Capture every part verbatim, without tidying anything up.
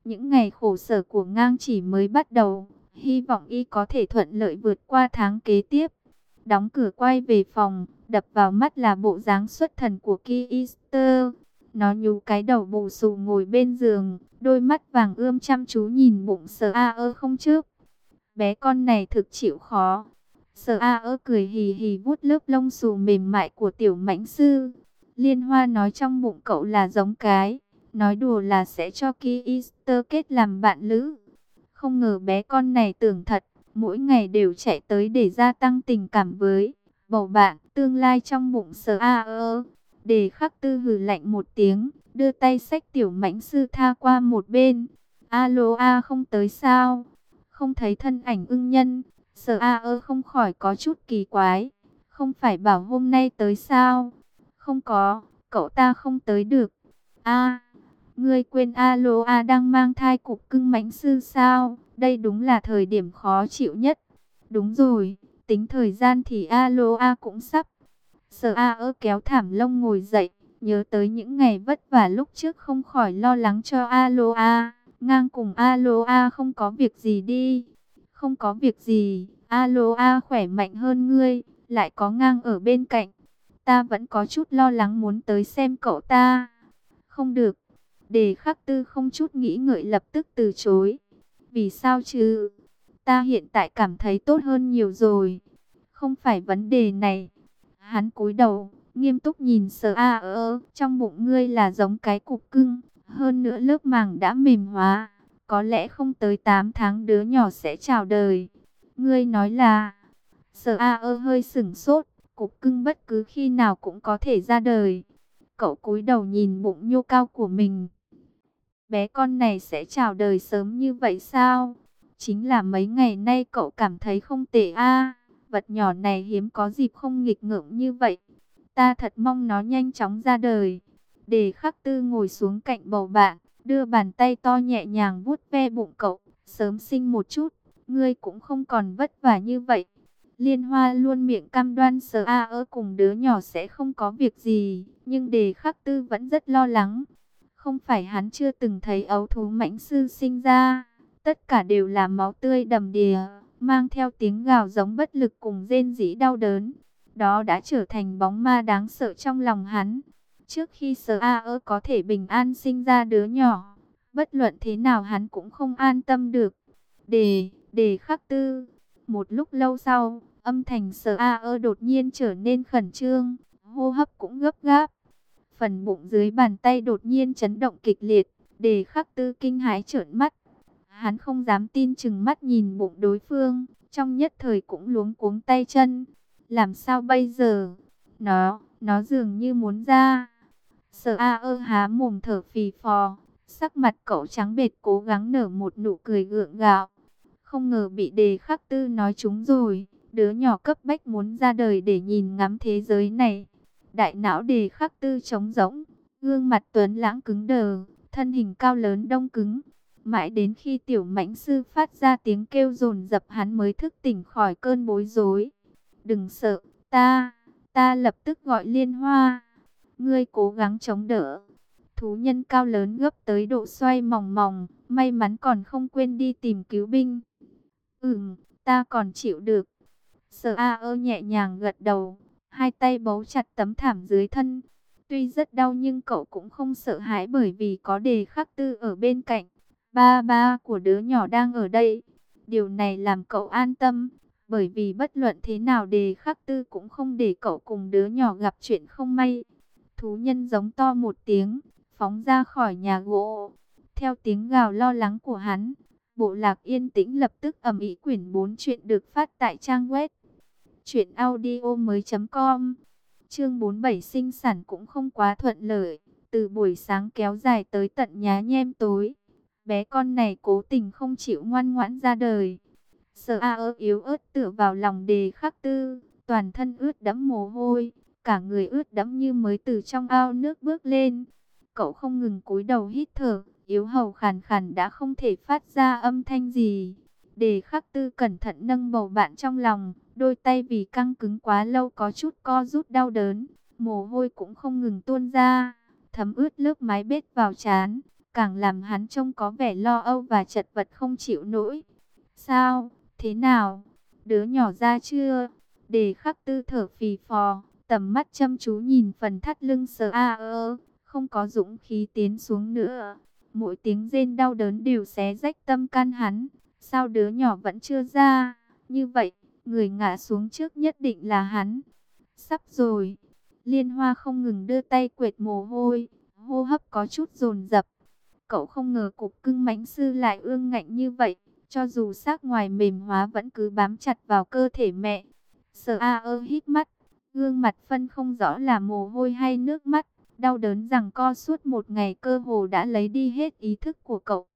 Những ngày khổ sở của ngang chỉ mới bắt đầu, hy vọng y có thể thuận lợi vượt qua tháng kế tiếp. Đóng cửa quay về phòng, đập vào mắt là bộ dáng xuất thần của Ki Easter. Nó nhú cái đầu bù xù ngồi bên giường, đôi mắt vàng ươm chăm chú nhìn bụng sờ a ơ không trước. Bé con này thực chịu khó. Sờ a ơ cười hì hì vuốt lớp lông xù mềm mại của tiểu mãnh sư. Liên Hoa nói trong bụng cậu là giống cái. Nói đùa là sẽ cho Ki Easter kết làm bạn lữ. Không ngờ bé con này tưởng thật, mỗi ngày đều chạy tới để gia tăng tình cảm với bầu bạn tương lai trong bụng sờ a ơ. Đề Khắc Tư hừ lạnh một tiếng, đưa tay xách tiểu mãnh sư tha qua một bên. Alo a không tới sao? Không thấy thân ảnh ưng nhân, sờ a ơ không khỏi có chút kỳ quái. Không phải bảo hôm nay tới sao? Không có, cậu ta không tới được. A, ngươi quên Aloa đang mang thai cục cưng mãnh sư sao? Đây đúng là thời điểm khó chịu nhất. Đúng rồi, tính thời gian thì Aloa cũng sắp. Sở A ơ kéo thảm lông ngồi dậy, nhớ tới những ngày vất vả lúc trước không khỏi lo lắng cho Aloa. Ngang cùng Aloa không có việc gì đi. Không có việc gì, Aloa khỏe mạnh hơn ngươi, lại có ngang ở bên cạnh. Ta vẫn có chút lo lắng muốn tới xem cậu ta. Không được. Đề Khắc Tư không chút nghĩ ngợi lập tức từ chối. Vì sao chứ? Ta hiện tại cảm thấy tốt hơn nhiều rồi. Không phải vấn đề này. Hắn cúi đầu, nghiêm túc nhìn sờ a ơ. Trong bụng ngươi là giống cái cục cưng. Hơn nữa lớp màng đã mềm hóa. Có lẽ không tới tám tháng đứa nhỏ sẽ chào đời. Ngươi nói là... Sờ a ơ hơi sửng sốt. Cục cưng bất cứ khi nào cũng có thể ra đời. Cậu cúi đầu nhìn bụng nhô cao của mình. Bé con này sẽ chào đời sớm như vậy sao? Chính là mấy ngày nay cậu cảm thấy không tệ a. Vật nhỏ này hiếm có dịp không nghịch ngợm như vậy. Ta thật mong nó nhanh chóng ra đời. Đề Khắc Tư ngồi xuống cạnh bầu bạn, đưa bàn tay to nhẹ nhàng vuốt ve bụng cậu. Sớm sinh một chút, ngươi cũng không còn vất vả như vậy. Liên Hoa luôn miệng cam đoan sờ a ơ cùng đứa nhỏ sẽ không có việc gì, nhưng Đề Khắc Tư vẫn rất lo lắng. Không phải hắn chưa từng thấy ấu thú mãnh sư sinh ra, tất cả đều là máu tươi đầm đìa, mang theo tiếng gào giống bất lực cùng rên rỉ đau đớn. Đó đã trở thành bóng ma đáng sợ trong lòng hắn. Trước khi sờ a ơ có thể bình an sinh ra đứa nhỏ, bất luận thế nào hắn cũng không an tâm được. Đề, Đề Khắc Tư. Một lúc lâu sau, âm thanh sờ a ơ đột nhiên trở nên khẩn trương, hô hấp cũng gấp gáp. Phần bụng dưới bàn tay đột nhiên chấn động kịch liệt, Đề Khắc Tư kinh hãi trợn mắt. Hắn không dám tin chừng mắt nhìn bụng đối phương, trong nhất thời cũng luống cuống tay chân. Làm sao bây giờ? Nó, nó dường như muốn ra. Sờ a ơ há mồm thở phì phò, sắc mặt cậu trắng bệch cố gắng nở một nụ cười gượng gạo. Không ngờ bị Đề Khắc Tư nói trúng rồi, đứa nhỏ cấp bách muốn ra đời để nhìn ngắm thế giới này. Đại não Đề Khắc Tư trống rỗng, gương mặt tuấn lãng cứng đờ, thân hình cao lớn đông cứng. Mãi đến khi tiểu mãnh sư phát ra tiếng kêu dồn dập hắn mới thức tỉnh khỏi cơn bối rối. Đừng sợ, ta, ta lập tức gọi Liên Hoa. Ngươi cố gắng chống đỡ. Thú nhân cao lớn gấp tới độ xoay mòng mòng, may mắn còn không quên đi tìm cứu binh. Ừm, ta còn chịu được. Sở A ơ nhẹ nhàng gật đầu, hai tay bấu chặt tấm thảm dưới thân. Tuy rất đau nhưng cậu cũng không sợ hãi bởi vì có Đề Khắc Tư ở bên cạnh. Ba ba của đứa nhỏ đang ở đây. Điều này làm cậu an tâm, bởi vì bất luận thế nào Đề Khắc Tư cũng không để cậu cùng đứa nhỏ gặp chuyện không may. Thú nhân giống to một tiếng, phóng ra khỏi nhà gỗ. Theo tiếng gào lo lắng của hắn, bộ lạc yên tĩnh lập tức ầm ĩ. Quyển bốn chuyện được phát tại trang web truyện audio mới chấm com. Chương bốn mươi bảy sinh sản cũng không quá thuận lợi, từ buổi sáng kéo dài tới tận nhá nhem tối. Bé con này cố tình không chịu ngoan ngoãn ra đời. Sở A ơ yếu ớt tựa vào lòng Đề Khắc Tư, toàn thân ướt đẫm mồ hôi, cả người ướt đẫm như mới từ trong ao nước bước lên. Cậu không ngừng cúi đầu hít thở, yếu hầu khàn khàn đã không thể phát ra âm thanh gì. Đề Khắc Tư cẩn thận nâng bầu bạn trong lòng, đôi tay vì căng cứng quá lâu có chút co rút đau đớn, mồ hôi cũng không ngừng tuôn ra, thấm ướt lớp mái bết vào trán. càng làm hắn trông có vẻ lo âu và chật vật không chịu nổi. Sao? Thế nào? Đứa nhỏ ra chưa? Đề Khắc Tư thở phì phò, tầm mắt chăm chú nhìn phần thắt lưng sờ a ơ, không có dũng khí tiến xuống nữa. Mỗi tiếng rên đau đớn đều xé rách tâm can hắn. Sao đứa nhỏ vẫn chưa ra? Như vậy, người ngã xuống trước nhất định là hắn. Sắp rồi. Liên Hoa không ngừng đưa tay quệt mồ hôi, hô hấp có chút dồn dập. Cậu không ngờ cục cưng mãnh sư lại ương ngạnh như vậy, cho dù xác ngoài mềm hóa vẫn cứ bám chặt vào cơ thể mẹ. Sở A ơ hít mắt, gương mặt phân không rõ là mồ hôi hay nước mắt, đau đớn giằng co suốt một ngày cơ hồ đã lấy đi hết ý thức của cậu.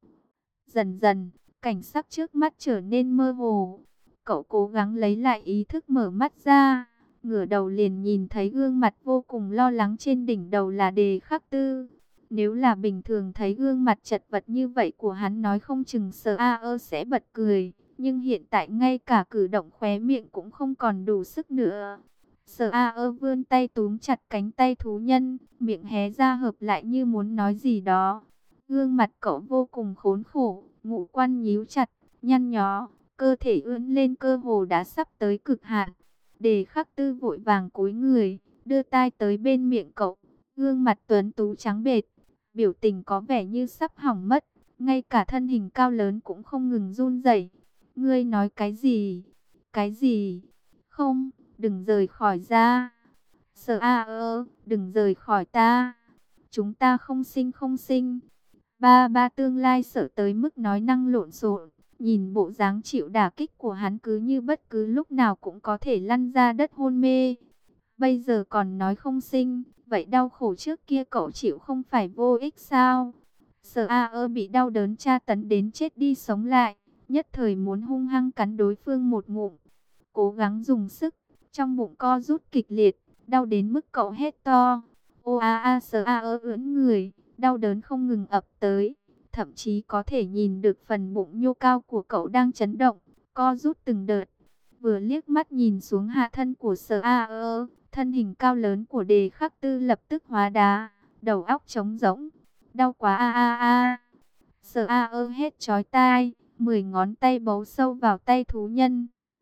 Dần dần, cảnh sắc trước mắt trở nên mơ hồ. Cậu cố gắng lấy lại ý thức mở mắt ra, ngửa đầu liền nhìn thấy gương mặt vô cùng lo lắng trên đỉnh đầu là Đề Khắc Tư. Nếu là bình thường thấy gương mặt chật vật như vậy của hắn nói không chừng Sở A ơ sẽ bật cười. Nhưng hiện tại ngay cả cử động khóe miệng cũng không còn đủ sức nữa. Sở A ơ vươn tay túm chặt cánh tay thú nhân, miệng hé ra hợp lại như muốn nói gì đó. Gương mặt cậu vô cùng khốn khổ, ngũ quan nhíu chặt, nhăn nhó, cơ thể ưỡn lên cơ hồ đã sắp tới cực hạn. Đề Khắc Tư vội vàng cúi người, đưa tai tới bên miệng cậu, gương mặt tuấn tú trắng bệch, biểu tình có vẻ như sắp hỏng mất, ngay cả thân hình cao lớn cũng không ngừng run rẩy. Ngươi nói cái gì? Cái gì? Không, đừng rời khỏi ra. Sở A ơ, đừng rời khỏi ta. Chúng ta không sinh không sinh. Ba ba tương lai sợ tới mức nói năng lộn xộn, nhìn bộ dáng chịu đả kích của hắn cứ như bất cứ lúc nào cũng có thể lăn ra đất hôn mê. Bây giờ còn nói không sinh, vậy đau khổ trước kia cậu chịu không phải vô ích sao? Sở A ơ bị đau đớn tra tấn đến chết đi sống lại, nhất thời muốn hung hăng cắn đối phương một ngụm. Cố gắng dùng sức, trong bụng co rút kịch liệt, đau đến mức cậu hét to. Ô a a Sở A ơ ưỡn người, đau đớn không ngừng ập tới, thậm chí có thể nhìn được phần bụng nhô cao của cậu đang chấn động, co rút từng đợt. Vừa liếc mắt nhìn xuống hạ thân của Sở A ơ, thân hình cao lớn của Đề Khắc Tư lập tức hóa đá, đầu óc trống rỗng, đau quá a a a. Sở A ơ hét chói tai, mười ngón tay bấu sâu vào tay thú nhân.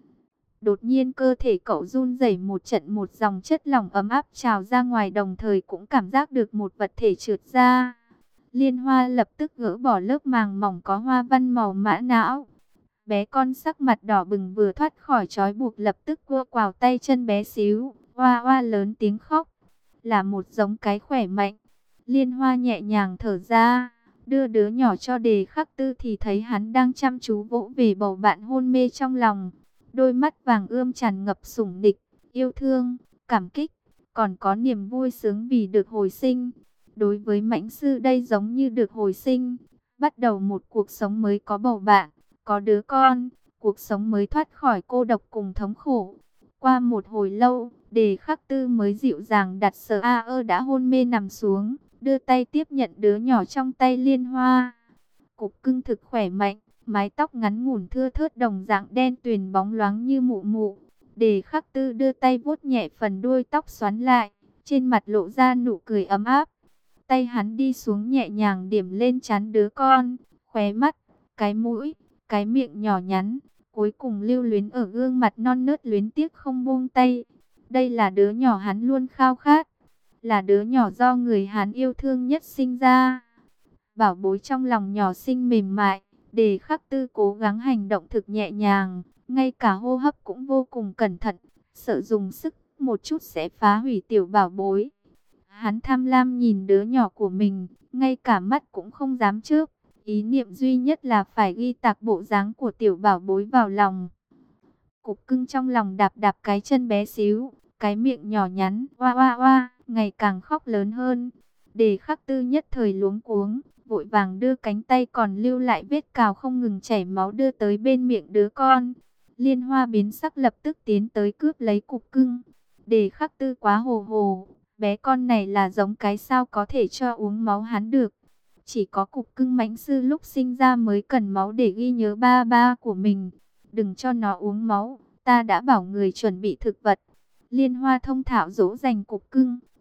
Đột nhiên cơ thể cậu run rẩy một trận, một dòng chất lỏng ấm áp trào ra ngoài, đồng thời cũng cảm giác được một vật thể trượt ra. Liên Hoa lập tức gỡ bỏ lớp màng mỏng có hoa văn màu mã não. Bé con sắc mặt đỏ bừng vừa thoát khỏi trói buộc lập tức cua quào tay chân bé xíu, oa oa lớn tiếng khóc. Là một giống cái khỏe mạnh. Liên Hoa nhẹ nhàng thở ra, đưa đứa nhỏ cho Đề Khắc Tư thì thấy hắn đang chăm chú vỗ về bầu bạn hôn mê trong lòng. Đôi mắt vàng ươm tràn ngập sủng nịch, yêu thương, cảm kích, còn có niềm vui sướng vì được hồi sinh. Đối với mãnh sư đây giống như được hồi sinh, bắt đầu một cuộc sống mới, có bầu bạn, có đứa con, cuộc sống mới thoát khỏi cô độc cùng thống khổ. Qua một hồi lâu, Đề Khắc Tư mới dịu dàng đặt Sở A ơ đã hôn mê nằm xuống, đưa tay tiếp nhận đứa nhỏ trong tay Liên Hoa. Cục cưng thực khỏe mạnh, mái tóc ngắn ngủn thưa thớt đồng dạng đen tuyền bóng loáng như mụ mụ. Đề Khắc Tư đưa tay vuốt nhẹ phần đuôi tóc xoắn lại, trên mặt lộ ra nụ cười ấm áp. Tay hắn đi xuống nhẹ nhàng điểm lên trán đứa con, khóe mắt, cái mũi, cái miệng nhỏ nhắn, cuối cùng lưu luyến ở gương mặt non nớt luyến tiếc không buông tay. Đây là đứa nhỏ hắn luôn khao khát, là đứa nhỏ do người hắn yêu thương nhất sinh ra. Bảo bối trong lòng nhỏ xinh mềm mại, Đề Khắc Tư cố gắng hành động thực nhẹ nhàng, ngay cả hô hấp cũng vô cùng cẩn thận, sợ dùng sức một chút sẽ phá hủy tiểu bảo bối. Hắn tham lam nhìn đứa nhỏ của mình, ngay cả mắt cũng không dám chớp, ý niệm duy nhất là phải ghi tạc bộ dáng của tiểu bảo bối vào lòng. Cục cưng trong lòng đạp đạp cái chân bé xíu, cái miệng nhỏ nhắn, oa oa oa, ngày càng khóc lớn hơn. Đề Khắc Tư nhất thời luống cuống, vội vàng đưa cánh tay còn lưu lại vết cào không ngừng chảy máu đưa tới bên miệng đứa con. Liên Hoa biến sắc lập tức tiến tới cướp lấy cục cưng. Đề Khắc Tư quá hồ hồ, bé con này là giống cái sao có thể cho uống máu hắn được. Chỉ có cục cưng mãnh sư lúc sinh ra mới cần máu để ghi nhớ ba ba của mình. Đừng cho nó uống máu, ta đã bảo người chuẩn bị thực vật. Liên Hoa thông thạo dỗ dành cục cưng,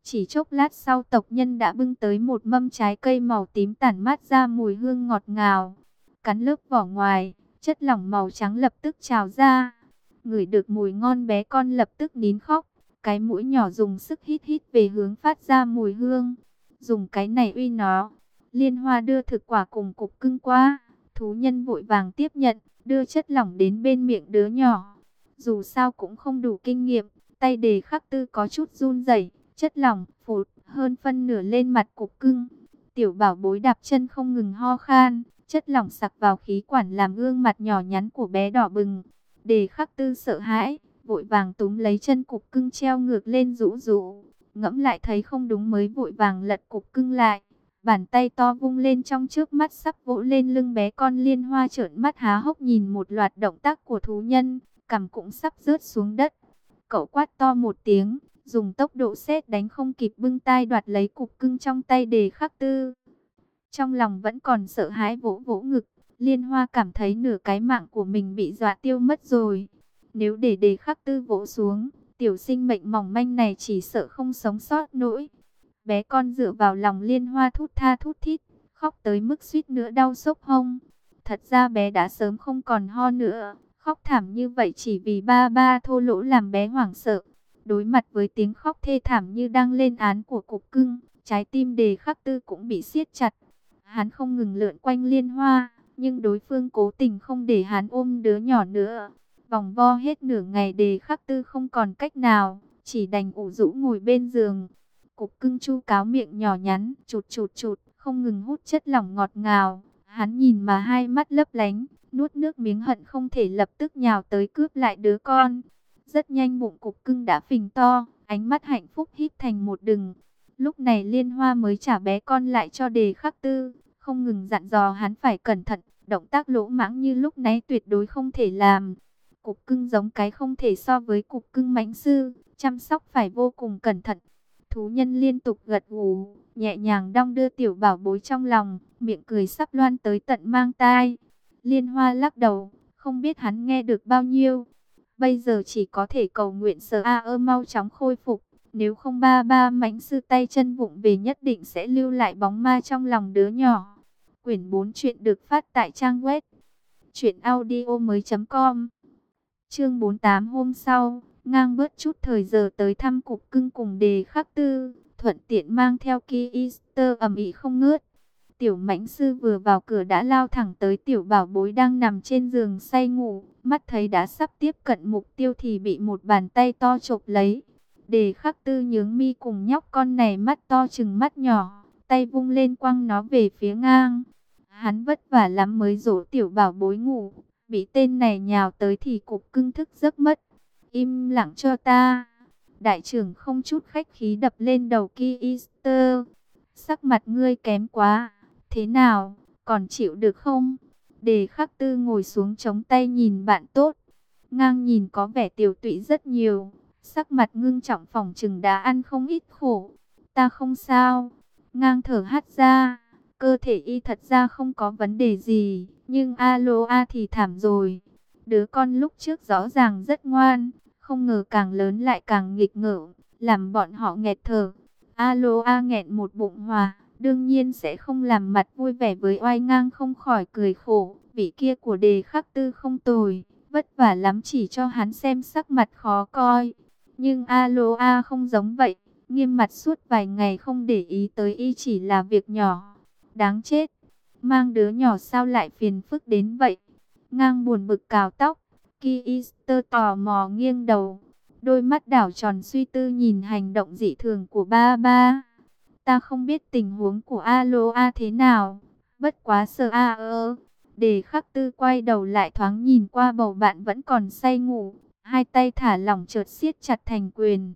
Chỉ chốc lát sau tộc nhân đã bưng tới một mâm trái cây màu tím tản mát ra mùi hương ngọt ngào. Cắn lớp vỏ ngoài, chất lỏng màu trắng lập tức trào ra. Ngửi được mùi ngon bé con lập tức nín khóc. Cái mũi nhỏ dùng sức hít hít về hướng phát ra mùi hương. Dùng cái này uy nó. Liên Hoa đưa thực quả cùng cục cưng qua. Thú nhân vội vàng tiếp nhận, đưa chất lỏng đến bên miệng đứa nhỏ. Dù sao cũng không đủ kinh nghiệm, tay Đề Khắc Tư có chút run rẩy, chất lỏng phụt hơn phân nửa lên mặt cục cưng. Tiểu bảo bối đạp chân không ngừng ho khan, chất lỏng sặc vào khí quản làm gương mặt nhỏ nhắn của bé đỏ bừng. Đề Khắc Tư sợ hãi, vội vàng túm lấy chân cục cưng treo ngược lên rũ rũ. Ngẫm lại thấy không đúng mới vội vàng lật cục cưng lại. Bàn tay to vung lên trong trước mắt sắp vỗ lên lưng bé con. Liên Hoa trợn mắt há hốc nhìn một loạt động tác của thú nhân, cằm cũng sắp rớt xuống đất. Cậu quát to một tiếng, dùng tốc độ sét đánh không kịp bưng tai đoạt lấy cục cưng trong tay Đề Khắc Tư. Trong lòng vẫn còn sợ hãi vỗ vỗ ngực, Liên Hoa cảm thấy nửa cái mạng của mình bị dọa tiêu mất rồi. Nếu để Đề Khắc Tư vỗ xuống, tiểu sinh mệnh mỏng manh này chỉ sợ không sống sót nổi. Bé con dựa vào lòng Liên Hoa thút tha thút thít, khóc tới mức suýt nữa đau xốc hông. Thật ra bé đã sớm không còn ho nữa, khóc thảm như vậy chỉ vì ba ba thô lỗ làm bé hoảng sợ. Đối mặt với tiếng khóc thê thảm như đang lên án của cục cưng, trái tim Đề Khắc Tư cũng bị siết chặt. Hắn không ngừng lượn quanh Liên Hoa, nhưng đối phương cố tình không để hắn ôm đứa nhỏ nữa. Vòng vo hết nửa ngày Đề Khắc Tư không còn cách nào, chỉ đành ủ rũ ngồi bên giường. Cục cưng chu cáo miệng nhỏ nhắn, chụt chụt chụt, không ngừng hút chất lỏng ngọt ngào. Hắn nhìn mà hai mắt lấp lánh, nuốt nước miếng hận không thể lập tức nhào tới cướp lại đứa con. Rất nhanh bụng cục cưng đã phình to, ánh mắt hạnh phúc híp thành một đường. Lúc này Liên Hoa mới trả bé con lại cho Đề Khắc Tư, không ngừng dặn dò hắn phải cẩn thận, động tác lỗ mãng như lúc nãy tuyệt đối không thể làm. Cục cưng giống cái không thể so với cục cưng mãnh sư, chăm sóc phải vô cùng cẩn thận. Thú nhân liên tục gật gù, nhẹ nhàng đong đưa tiểu bảo bối trong lòng, miệng cười sắp loan tới tận mang tai. Liên Hoa lắc đầu, không biết hắn nghe được bao nhiêu. Bây giờ chỉ có thể cầu nguyện Sở A ơ mau chóng khôi phục. Nếu không ba ba mãnh sư tay chân vụng về nhất định sẽ lưu lại bóng ma trong lòng đứa nhỏ. Quyển bốn chuyện được phát tại trang web truyện audio mới chấm com. Chương bốn mươi tám hôm sau, ngang bớt chút thời giờ tới thăm cục cưng cùng Đề Khắc Tư, thuận tiện mang theo Ki Easter ầm ĩ không ngớt. Tiểu mãnh sư vừa vào cửa đã lao thẳng tới tiểu bảo bối đang nằm trên giường say ngủ, mắt thấy đã sắp tiếp cận mục tiêu thì bị một bàn tay to chộp lấy. Đề Khắc Tư nhướng mi cùng nhóc con này mắt to chừng mắt nhỏ, tay vung lên quăng nó về phía ngang. Hắn vất vả lắm mới dỗ tiểu bảo bối ngủ, bị tên này nhào tới thì cục cưng thức giấc mất. Im lặng cho ta. Đại trưởng không chút khách khí đập lên đầu Ki Easter. Sắc mặt ngươi kém quá. Thế nào, còn chịu được không? Đề Khắc Tư ngồi xuống chống tay nhìn bạn tốt. Ngang nhìn có vẻ tiều tụy rất nhiều. Sắc mặt ngưng trọng phỏng chừng đã ăn không ít khổ. Ta không sao. Ngang thở hắt ra. Cơ thể y thật ra không có vấn đề gì. Nhưng aloa thì thảm rồi. Đứa con lúc trước rõ ràng rất ngoan. Không ngờ càng lớn lại càng nghịch ngợm. Làm bọn họ nghẹt thở. Aloa nghẹn một bụng hòa. Đương nhiên sẽ không làm mặt vui vẻ với oai ngang không khỏi cười khổ. Vị kia của Đề Khắc Tư không tồi. Vất vả lắm chỉ cho hắn xem sắc mặt khó coi. Nhưng Aloa không giống vậy. Nghiêm mặt suốt vài ngày không để ý tới y chỉ là việc nhỏ. Đáng chết. Mang đứa nhỏ sao lại phiền phức đến vậy. Ngang buồn bực cào tóc. Ki Easter tò mò nghiêng đầu. Đôi mắt đảo tròn suy tư nhìn hành động dị thường của ba ba. Ta không biết tình huống của Aloa thế nào. Bất quá sợ a ơ. Đề Khắc Tư quay đầu lại thoáng nhìn qua bầu bạn vẫn còn say ngủ. Hai tay thả lỏng chợt siết chặt thành quyền.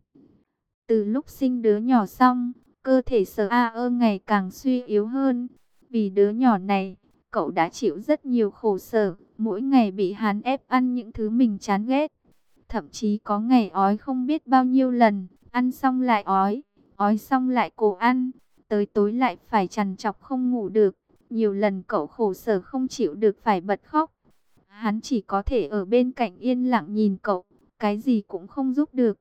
Từ lúc sinh đứa nhỏ xong, cơ thể Sở A ơ ngày càng suy yếu hơn. Vì đứa nhỏ này, cậu đã chịu rất nhiều khổ sở. Mỗi ngày bị hắn ép ăn những thứ mình chán ghét. Thậm chí có ngày ói không biết bao nhiêu lần. Ăn xong lại ói, ói xong lại cố ăn. Tới tối lại phải trằn trọc không ngủ được. Nhiều lần cậu khổ sở không chịu được phải bật khóc. Hắn chỉ có thể ở bên cạnh yên lặng nhìn cậu. Cái gì cũng không giúp được.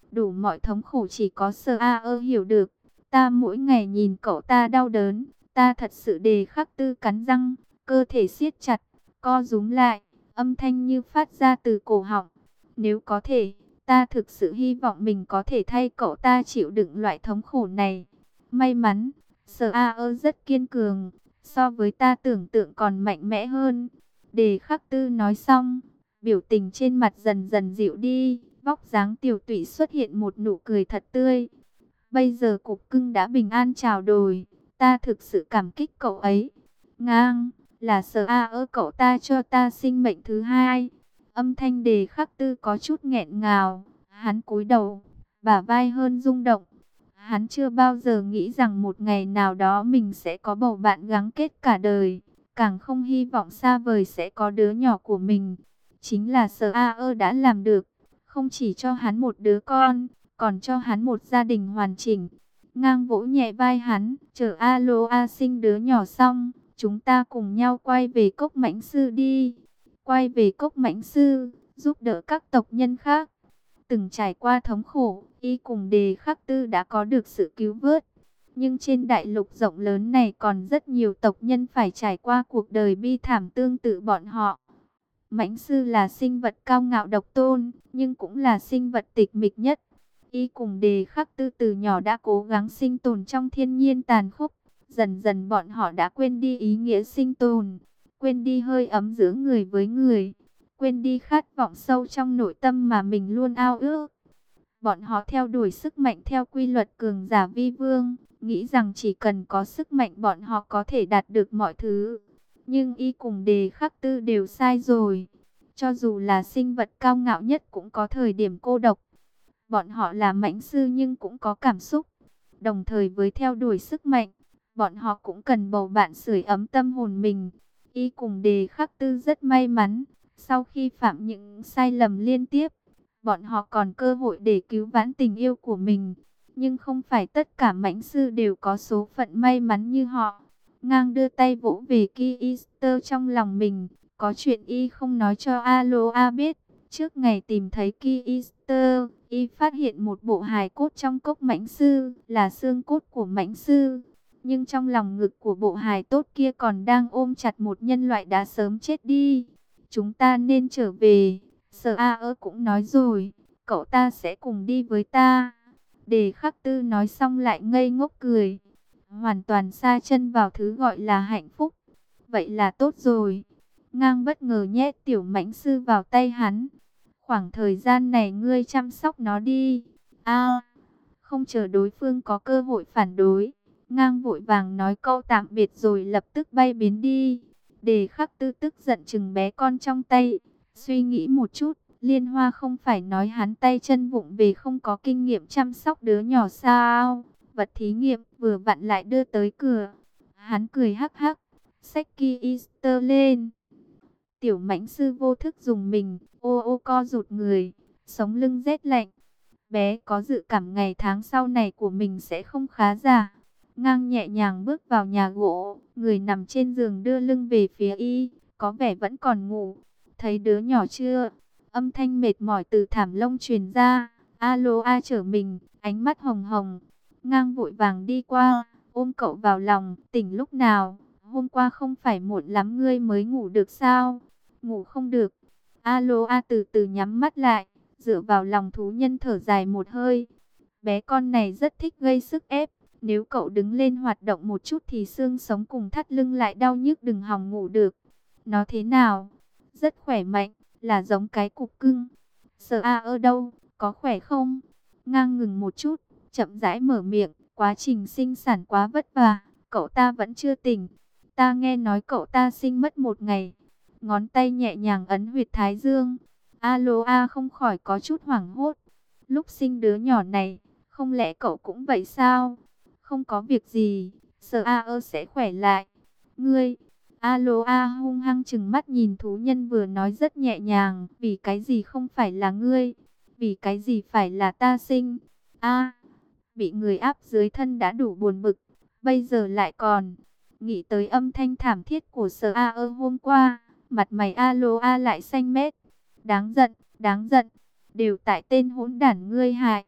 đủ mọi thống khổ chỉ có Sở A ơ hiểu được. Ta mỗi ngày nhìn cậu ta đau đớn, ta thật sự Đề Khắc Tư cắn răng, cơ thể siết chặt, co rúm lại, âm thanh như phát ra từ cổ họng. Nếu có thể, ta thực sự hy vọng mình có thể thay cậu ta chịu đựng loại thống khổ này. May mắn, Sở A ơ rất kiên cường, so với ta tưởng tượng còn mạnh mẽ hơn. Đề Khắc Tư nói xong, biểu tình trên mặt dần dần dịu đi, vóc dáng tiểu tụy xuất hiện một nụ cười thật tươi. Bây giờ cục cưng đã bình an chào đời, ta thực sự cảm kích cậu ấy. Ngang, là Sở A ơ cậu ta cho ta sinh mệnh thứ hai. Âm thanh Đề Khắc Tư có chút nghẹn ngào, hắn cúi đầu, bả vai hơn rung động. Hắn chưa bao giờ nghĩ rằng một ngày nào đó mình sẽ có bầu bạn gắn kết cả đời, càng không hy vọng xa vời sẽ có đứa nhỏ của mình. Chính là Sở A ơ đã làm được, không chỉ cho hắn một đứa con, còn cho hắn một gia đình hoàn chỉnh. Ngang vỗ nhẹ vai hắn, chờ Aloa sinh đứa nhỏ xong, chúng ta cùng nhau quay về cốc mãnh sư đi. Quay về cốc mãnh sư, giúp đỡ các tộc nhân khác. Từng trải qua thống khổ, y cùng Đề Khắc Tư đã có được sự cứu vớt. Nhưng trên đại lục rộng lớn này còn rất nhiều tộc nhân phải trải qua cuộc đời bi thảm tương tự bọn họ. Mãnh sư là sinh vật cao ngạo độc tôn, nhưng cũng là sinh vật tịch mịch nhất. Y cùng Đề Khắc Tư từ nhỏ đã cố gắng sinh tồn trong thiên nhiên tàn khốc. Dần dần bọn họ đã quên đi ý nghĩa sinh tồn, quên đi hơi ấm giữa người với người, quên đi khát vọng sâu trong nội tâm mà mình luôn ao ước. Bọn họ theo đuổi sức mạnh theo quy luật cường giả vi vương, nghĩ rằng chỉ cần có sức mạnh bọn họ có thể đạt được mọi thứ. Nhưng y cùng Đề Khắc Tư đều sai rồi. Cho dù là sinh vật cao ngạo nhất cũng có thời điểm cô độc. Bọn họ là mãnh sư nhưng cũng có cảm xúc. Đồng thời với theo đuổi sức mạnh, bọn họ cũng cần bầu bạn sưởi ấm tâm hồn mình. Y cùng Đề Khắc Tư rất may mắn, sau khi phạm những sai lầm liên tiếp, bọn họ còn cơ hội để cứu vãn tình yêu của mình. Nhưng không phải tất cả mãnh sư đều có số phận may mắn như họ. Ngang đưa tay vỗ về Ki Easter trong lòng mình, có chuyện y không nói cho Aloa biết. Trước ngày tìm thấy Ki Easter, y phát hiện một bộ hài cốt trong cốc mãnh sư, là xương cốt của mãnh sư. Nhưng trong lòng ngực của bộ hài tốt kia còn đang ôm chặt một nhân loại đã sớm chết đi. Chúng ta nên trở về. Sở A ơ cũng nói rồi, cậu ta sẽ cùng đi với ta. Đề Khắc Tư nói xong lại ngây ngốc cười. Hoàn toàn sa chân vào thứ gọi là hạnh phúc. Vậy là tốt rồi. Ngang bất ngờ nhét tiểu mãnh sư vào tay hắn. Khoảng thời gian này ngươi chăm sóc nó đi. A, không chờ đối phương có cơ hội phản đối, Ngang vội vàng nói câu tạm biệt rồi lập tức bay biến đi. Đề Khắc Tư tức giận chừng bé con trong tay. Suy nghĩ một chút, Liên Hoa không phải nói hắn tay chân vụng về không có kinh nghiệm chăm sóc đứa nhỏ sao? Vật thí nghiệm vừa vặn lại đưa tới cửa. Hắn cười hắc hắc, xách Ki Easter lên. Tiểu mãnh sư vô thức dùng mình, ô ô co rụt người, sống lưng rét lạnh. Bé có dự cảm ngày tháng sau này của mình sẽ không khá giả. Ngang nhẹ nhàng bước vào nhà gỗ, người nằm trên giường đưa lưng về phía y, có vẻ vẫn còn ngủ. Thấy đứa nhỏ chưa? Âm thanh mệt mỏi từ thảm lông truyền ra. Aloa trở mình, ánh mắt hồng hồng. Ngang vội vàng đi qua, ôm cậu vào lòng. Tỉnh lúc nào? Hôm qua không phải muộn lắm ngươi mới ngủ được sao? Ngủ không được. Aloa từ từ nhắm mắt lại, dựa vào lòng thú nhân thở dài một hơi. Bé con này rất thích gây sức ép. Nếu cậu đứng lên hoạt động một chút thì xương sống cùng thắt lưng lại đau nhức đừng hòng ngủ được. Nó thế nào? Rất khỏe mạnh, là giống cái cục cưng. Sở A ở đâu, có khỏe không? Ngang ngừng một chút, chậm rãi mở miệng. Quá trình sinh sản quá vất vả, cậu ta vẫn chưa tỉnh. Ta nghe nói cậu ta sinh mất một ngày. Ngón tay nhẹ nhàng ấn huyệt thái dương. Aloa không khỏi có chút hoảng hốt. Lúc sinh đứa nhỏ này, không lẽ cậu cũng vậy sao? Không có việc gì, Sở A ơ sẽ khỏe lại. Ngươi, Aloa hung hăng chừng mắt nhìn thú nhân vừa nói rất nhẹ nhàng. Vì cái gì không phải là ngươi? Vì cái gì phải là ta sinh? A, bị người áp dưới thân đã đủ buồn bực. Bây giờ lại còn nghĩ tới âm thanh thảm thiết của Sở A ơ hôm qua. Mặt mày Aloa lại xanh mét. Đáng giận, đáng giận. Đều tại tên hỗn đản ngươi hại.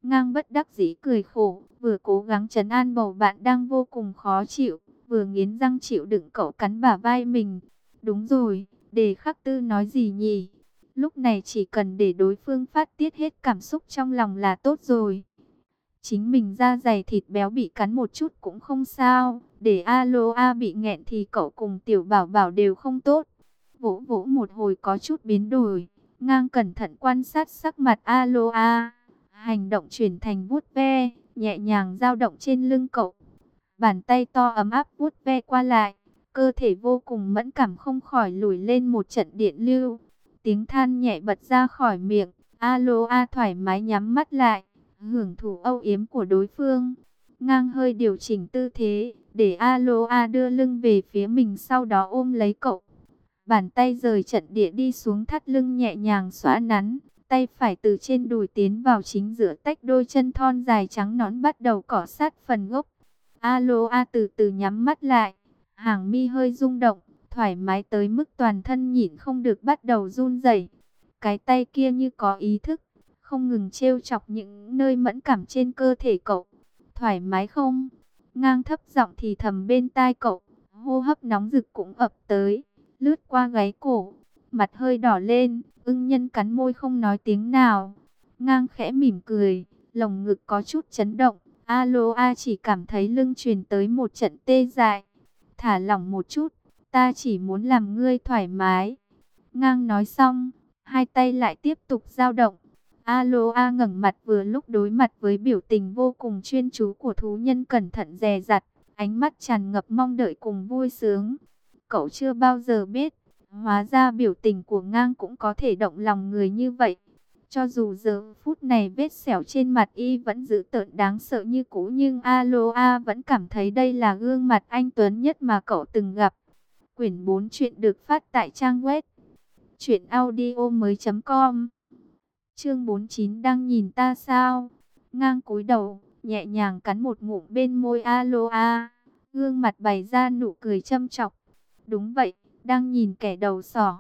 Ngang bất đắc dĩ cười khổ, vừa cố gắng trấn an bầu bạn đang vô cùng khó chịu, vừa nghiến răng chịu đựng cậu cắn bả vai mình. Đúng rồi, Đề Khắc Tư nói gì nhỉ? Lúc này chỉ cần để đối phương phát tiết hết cảm xúc trong lòng là tốt rồi. Chính mình da dày thịt béo bị cắn một chút cũng không sao. Để Aloa bị nghẹn thì cậu cùng Tiểu Bảo Bảo đều không tốt. Vỗ vỗ một hồi có chút biến đổi. Ngang cẩn thận quan sát sắc mặt Aloa. Hành động chuyển thành vuốt ve, nhẹ nhàng dao động trên lưng cậu. Bàn tay to ấm áp vuốt ve qua lại. Cơ thể vô cùng mẫn cảm không khỏi lùi lên một trận điện lưu. Tiếng than nhẹ bật ra khỏi miệng. Aloa thoải mái nhắm mắt lại, hưởng thụ âu yếm của đối phương. Ngang hơi điều chỉnh tư thế, để Aloa đưa lưng về phía mình, sau đó ôm lấy cậu. Bàn tay rời trận địa đi xuống thắt lưng nhẹ nhàng xõa nắn. Tay phải từ trên đùi tiến vào chính giữa tách đôi chân thon dài trắng nõn bắt đầu cọ sát phần gốc. Aloa từ từ nhắm mắt lại, hàng mi hơi rung động, thoải mái tới mức toàn thân nhịn không được bắt đầu run rẩy. Cái tay kia như có ý thức, không ngừng trêu chọc những nơi mẫn cảm trên cơ thể cậu. Thoải mái không? Ngang thấp giọng thì thầm bên tai cậu, hô hấp nóng rực cũng ập tới, lướt qua gáy cổ, mặt hơi đỏ lên, ưng nhân cắn môi không nói tiếng nào. Ngang khẽ mỉm cười, lồng ngực có chút chấn động. Aloa chỉ cảm thấy lưng truyền tới một trận tê dại. Thả lỏng một chút, ta chỉ muốn làm ngươi thoải mái. Ngang nói xong, hai tay lại tiếp tục dao động. Aloa ngẩng mặt vừa lúc đối mặt với biểu tình vô cùng chuyên chú của thú nhân cẩn thận dè dặt, ánh mắt tràn ngập mong đợi cùng vui sướng. Cậu chưa bao giờ biết, hóa ra biểu tình của Ngang cũng có thể động lòng người như vậy. Cho dù giờ phút này vết sẹo trên mặt y vẫn dữ tợn đáng sợ như cũ, nhưng Aloa vẫn cảm thấy đây là gương mặt anh tuấn nhất mà cậu từng gặp. Quyển bốn truyện được phát tại trang web truyện audio mới chấm com. Chương bốn mươi chín đang nhìn ta sao? Ngang cúi đầu, nhẹ nhàng cắn một ngụm bên môi Aloa, gương mặt bày ra nụ cười châm chọc. Đúng vậy, đang nhìn kẻ đầu sỏ.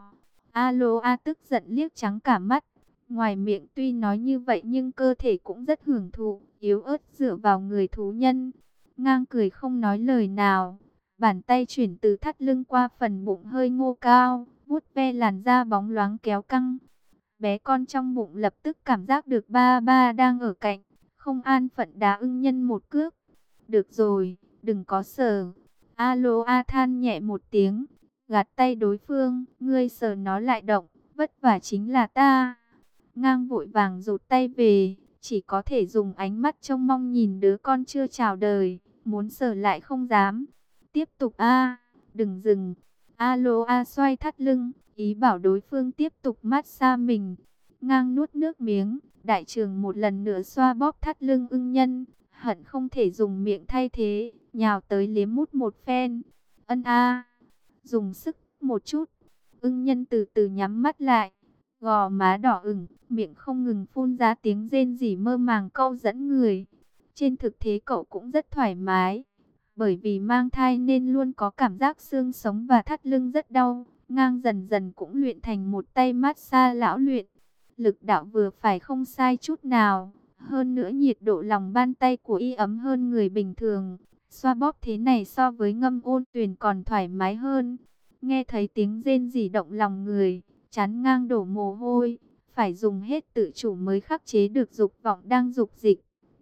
Aloa tức giận liếc trắng cả mắt. Ngoài miệng tuy nói như vậy nhưng cơ thể cũng rất hưởng thụ, yếu ớt dựa vào người thú nhân. Ngang cười không nói lời nào. Bàn tay chuyển từ thắt lưng qua phần bụng hơi ngô cao, vuốt ve làn da bóng loáng kéo căng. Bé con trong bụng lập tức cảm giác được ba ba đang ở cạnh, không an phận đá ưng nhân một cước. Được rồi, đừng có sờ. Aloa than nhẹ một tiếng, gạt tay đối phương, ngươi sờ nó lại động, vất vả chính là ta. Ngang vội vàng rụt tay về, chỉ có thể dùng ánh mắt trông mong nhìn đứa con chưa chào đời, muốn sờ lại không dám. Tiếp tục a, đừng dừng. Aloa xoay thắt lưng, ý bảo đối phương tiếp tục massage mình. Ngang nuốt nước miếng, đại trường một lần nữa xoa bóp thắt lưng ưng nhân, hận không thể dùng miệng thay thế, nhào tới liếm mút một phen. Ân a, dùng sức một chút. Ưng nhân từ từ nhắm mắt lại, gò má đỏ ửng, miệng không ngừng phun ra tiếng rên rỉ mơ màng câu dẫn người. Trên thực tế cậu cũng rất thoải mái, bởi vì mang thai nên luôn có cảm giác xương sống và thắt lưng rất đau. Ngang dần dần cũng luyện thành một tay massage lão luyện. Lực đạo vừa phải không sai chút nào. Hơn nữa nhiệt độ lòng bàn tay của y ấm hơn người bình thường. Xoa bóp thế này so với ngâm ôn tuyền còn thoải mái hơn. Nghe thấy tiếng rên rỉ động lòng người, chán Ngang đổ mồ hôi. Phải dùng hết tự chủ mới khắc chế được dục vọng đang dục dịch.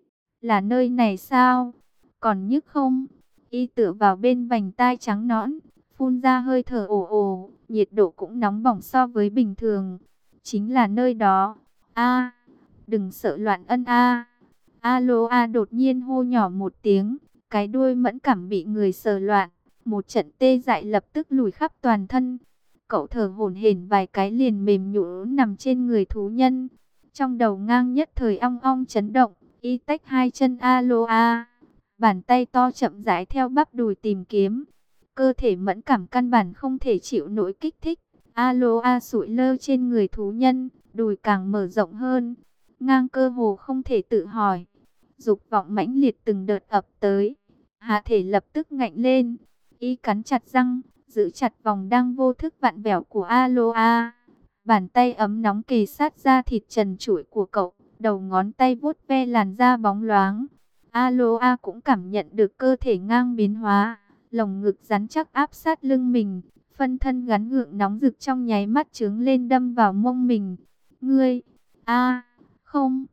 Là nơi này sao? Còn nhức không? Y tựa vào bên vành tai trắng nõn, phun ra hơi thở ồ ồ, nhiệt độ cũng nóng bỏng so với bình thường. Chính là nơi đó. A, đừng sợ loạn ân a. Aloa đột nhiên hô nhỏ một tiếng, cái đuôi mẫn cảm bị người sờ loạn, một trận tê dại lập tức lùi khắp toàn thân. Cậu thở hổn hển vài cái liền mềm nhũn nằm trên người thú nhân. Trong đầu Ngang nhất thời ong ong chấn động, y tách hai chân Aloa, bàn tay to chậm rãi theo bắp đùi tìm kiếm. Cơ thể mẫn cảm căn bản không thể chịu nổi kích thích. Aloa sụi lơ trên người thú nhân, đùi càng mở rộng hơn. Ngang cơ hồ không thể tự hỏi. Dục vọng mãnh liệt từng đợt ập tới. Hạ thể lập tức ngạnh lên. Y cắn chặt răng, giữ chặt vòng đang vô thức vặn vẹo của Aloa. Bàn tay ấm nóng kề sát da thịt trần trụi của cậu, đầu ngón tay vuốt ve làn da bóng loáng. Aloa cũng cảm nhận được cơ thể ngang biến hóa, lồng ngực rắn chắc áp sát lưng mình, phân thân gắn gượng nóng rực trong nháy mắt trướng lên đâm vào mông mình. Ngươi, a, không.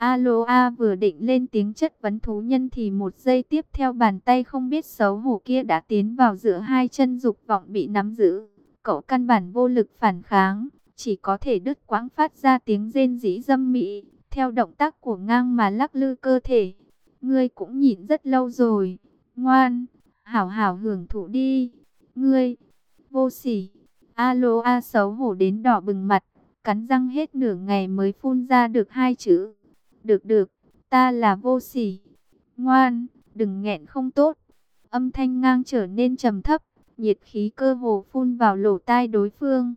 Aloa vừa định lên tiếng chất vấn thú nhân thì một giây tiếp theo bàn tay không biết xấu hổ kia đã tiến vào giữa hai chân, dục vọng bị nắm giữ. Cậu căn bản vô lực phản kháng, chỉ có thể đứt quãng phát ra tiếng rên rỉ dâm mỹ, theo động tác của ngang mà lắc lư cơ thể. Ngươi cũng nhịn rất lâu rồi, ngoan, hảo hảo hưởng thụ đi. Ngươi, vô sỉ. Aloa xấu hổ đến đỏ bừng mặt, cắn răng hết nửa ngày mới phun ra được hai chữ. Được được, ta là vô sỉ. Ngoan, đừng nghẹn không tốt. Âm thanh ngang trở nên trầm thấp, nhiệt khí cơ hồ phun vào lỗ tai đối phương.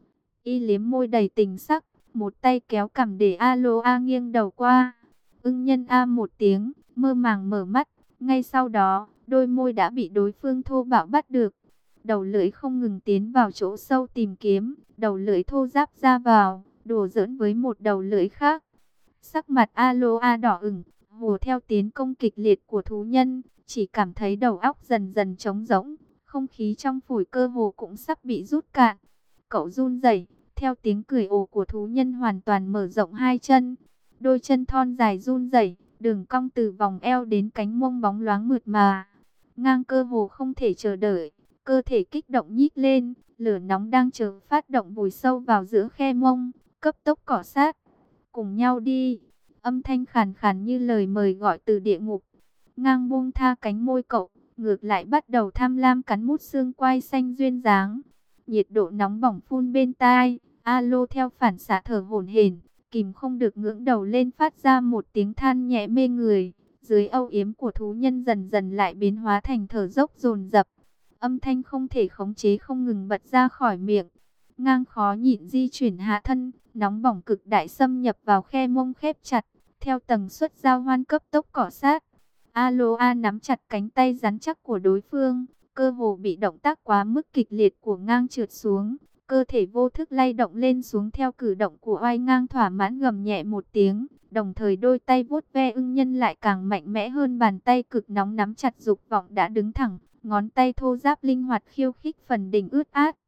Y liếm môi đầy tình sắc, một tay kéo cằm để Aloa nghiêng đầu qua. Ưng nhân a một tiếng, mơ màng mở mắt. Ngay sau đó, đôi môi đã bị đối phương thô bạo bắt được. Đầu lưỡi không ngừng tiến vào chỗ sâu tìm kiếm, đầu lưỡi thô ráp ra vào, đùa giỡn với một đầu lưỡi khác. Sắc mặt Aloa đỏ ửng, hùa theo tiến công kịch liệt của thú nhân, chỉ cảm thấy đầu óc dần dần trống rỗng, không khí trong phổi cơ hồ cũng sắp bị rút cạn. Cậu run rẩy, theo tiếng cười ồ của thú nhân hoàn toàn mở rộng hai chân. Đôi chân thon dài run rẩy, đường cong từ vòng eo đến cánh mông bóng loáng mượt mà. Ngang cơ hồ không thể chờ đợi, cơ thể kích động nhích lên, lửa nóng đang chờ phát động vùi sâu vào giữa khe mông, cấp tốc cọ sát. Cùng nhau đi. Âm thanh khàn khàn như lời mời gọi từ địa ngục. Ngang buông tha cánh môi cậu, ngược lại bắt đầu tham lam cắn mút xương quai xanh duyên dáng. Nhiệt độ nóng bỏng phun bên tai, Alo theo phản xạ thở hổn hển, kìm không được ngưỡng đầu lên phát ra một tiếng than nhẹ mê người. Dưới âu yếm của thú nhân dần dần lại biến hóa thành thở dốc dồn dập. Âm thanh không thể khống chế không ngừng bật ra khỏi miệng. Ngang khó nhịn di chuyển hạ thân, nóng bỏng cực đại xâm nhập vào khe mông khép chặt, theo tần suất giao hoan cấp tốc cọ sát. Aloa nắm chặt cánh tay rắn chắc của đối phương, cơ hồ bị động tác quá mức kịch liệt của ngang trượt xuống, cơ thể vô thức lay động lên xuống theo cử động của oai ngang, thỏa mãn gầm nhẹ một tiếng, đồng thời đôi tay vuốt ve ưng nhân lại càng mạnh mẽ hơn, bàn tay cực nóng nắm chặt dục vọng đã đứng thẳng, ngón tay thô ráp linh hoạt khiêu khích phần đỉnh ướt át.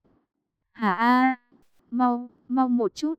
Hả a, mau, mau một chút.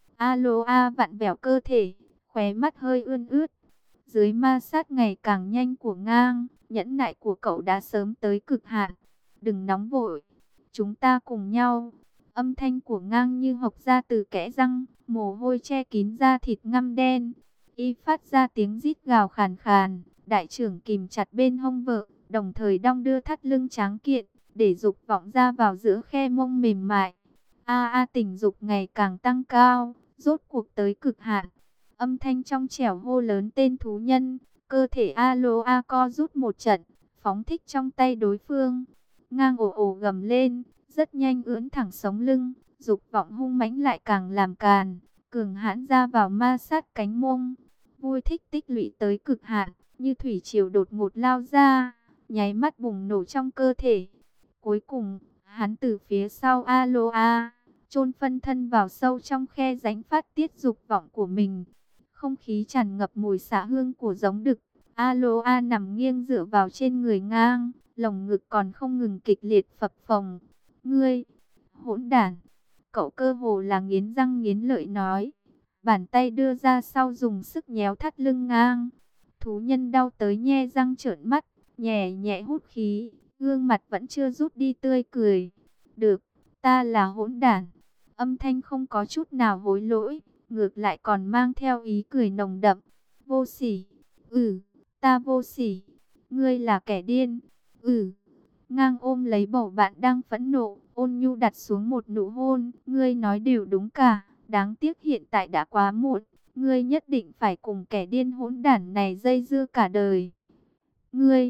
Aloa vặn vẹo cơ thể, khóe mắt hơi ươn ướt. Dưới ma sát ngày càng nhanh của ngang, nhẫn nại của cậu đã sớm tới cực hạn. Đừng nóng vội, chúng ta cùng nhau. Âm thanh của ngang như hộc ra từ kẽ răng, mồ hôi che kín da thịt ngăm đen. Y phát ra tiếng rít gào khàn khàn, đại trưởng kìm chặt bên hông vợ, đồng thời đong đưa thắt lưng tráng kiện, để dục vọng ra vào giữa khe mông mềm mại. A a tình dục ngày càng tăng cao, rốt cuộc tới cực hạn. Âm thanh trong trẻo hô lớn tên thú nhân, cơ thể Aloa co rút một trận, phóng thích trong tay đối phương. Ngang ồ ồ gầm lên, rất nhanh ưỡn thẳng sống lưng, dục vọng hung mãnh lại càng làm càn, cường hãn ra vào ma sát cánh mông. Vui thích tích lũy tới cực hạn, như thủy triều đột ngột lao ra, nháy mắt bùng nổ trong cơ thể. Cuối cùng, hắn từ phía sau Aloa, chôn phân thân vào sâu trong khe rãnh phát tiết dục vọng của mình. Không khí tràn ngập mùi xạ hương của giống đực. Aloa nằm nghiêng dựa vào trên người ngang, lồng ngực còn không ngừng kịch liệt phập phồng. Ngươi, hỗn đản! Cậu cơ hồ là nghiến răng nghiến lợi nói. Bàn tay đưa ra sau dùng sức nhéo thắt lưng ngang. Thú nhân đau tới nhe răng trợn mắt, nhẹ nhẹ hút khí, gương mặt vẫn chưa rút đi tươi cười. Được, ta là hỗn đản. Âm thanh không có chút nào hối lỗi, ngược lại còn mang theo ý cười nồng đậm. Vô sỉ, ừ, ta vô sỉ. Ngươi là kẻ điên, ừ. Ngang ôm lấy bầu bạn đang phẫn nộ, ôn nhu đặt xuống một nụ hôn. Ngươi nói đều đúng cả, đáng tiếc hiện tại đã quá muộn. Ngươi nhất định phải cùng kẻ điên hỗn đản này dây dưa cả đời. Ngươi,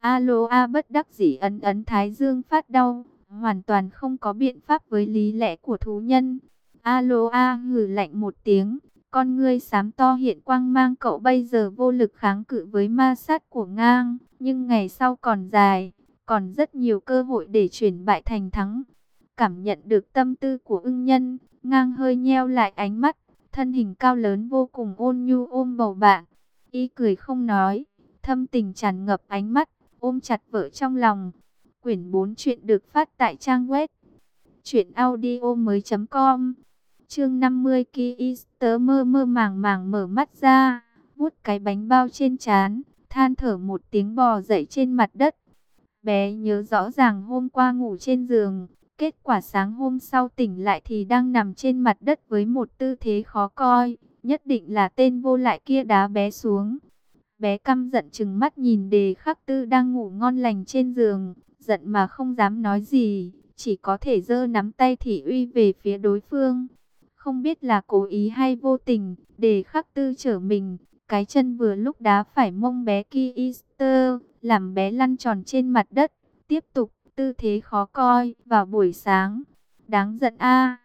Aloa bất đắc dĩ ấn ấn thái dương phát đau, hoàn toàn không có biện pháp với lý lẽ của thú nhân. Aloa hừ lạnh một tiếng, con ngươi xám to hiện quang mang, cậu bây giờ vô lực kháng cự với ma sát của ngang, nhưng ngày sau còn dài, còn rất nhiều cơ hội để chuyển bại thành thắng. Cảm nhận được tâm tư của ưng nhân, ngang hơi nheo lại ánh mắt, thân hình cao lớn vô cùng ôn nhu ôm bầu bạn. Y cười không nói, thâm tình tràn ngập ánh mắt, ôm chặt vợ trong lòng. Quyển bốn truyện được phát tại trang web truyện audio mới chấm com. Chương năm mươi, Kister mơ mơ màng màng mở mắt ra, vuốt cái bánh bao trên trán, than thở một tiếng bò dậy trên mặt đất. Bé nhớ rõ ràng hôm qua ngủ trên giường, kết quả sáng hôm sau tỉnh lại thì đang nằm trên mặt đất với một tư thế khó coi, nhất định là tên vô lại kia đá bé xuống. Bé căm giận trừng mắt nhìn Đề Khắc Tư đang ngủ ngon lành trên giường, giận mà không dám nói gì, chỉ có thể giơ nắm tay thị uy về phía đối phương. Không biết là cố ý hay vô tình, Đề Khắc Tư trở mình, cái chân vừa lúc đá phải mông bé Kister, làm bé lăn tròn trên mặt đất, tiếp tục tư thế khó coi vào buổi sáng. Đáng giận a.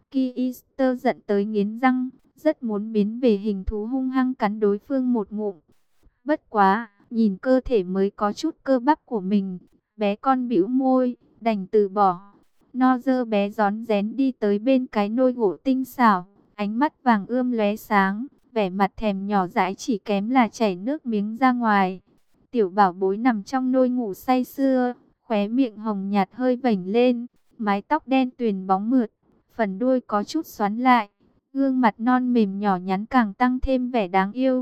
Kister giận tới nghiến răng, rất muốn biến về hình thú hung hăng cắn đối phương một ngụm. Bất quá, nhìn cơ thể mới có chút cơ bắp của mình, bé con bĩu môi, đành từ bỏ. Nozer bé rón rén đi tới bên cái nôi gỗ tinh xảo, ánh mắt vàng ươm lóe sáng, vẻ mặt thèm nhỏ dãi chỉ kém là chảy nước miếng ra ngoài. Tiểu bảo bối nằm trong nôi ngủ say sưa, khóe miệng hồng nhạt hơi vểnh lên, mái tóc đen tuyền bóng mượt, phần đuôi có chút xoắn lại, gương mặt non mềm nhỏ nhắn càng tăng thêm vẻ đáng yêu.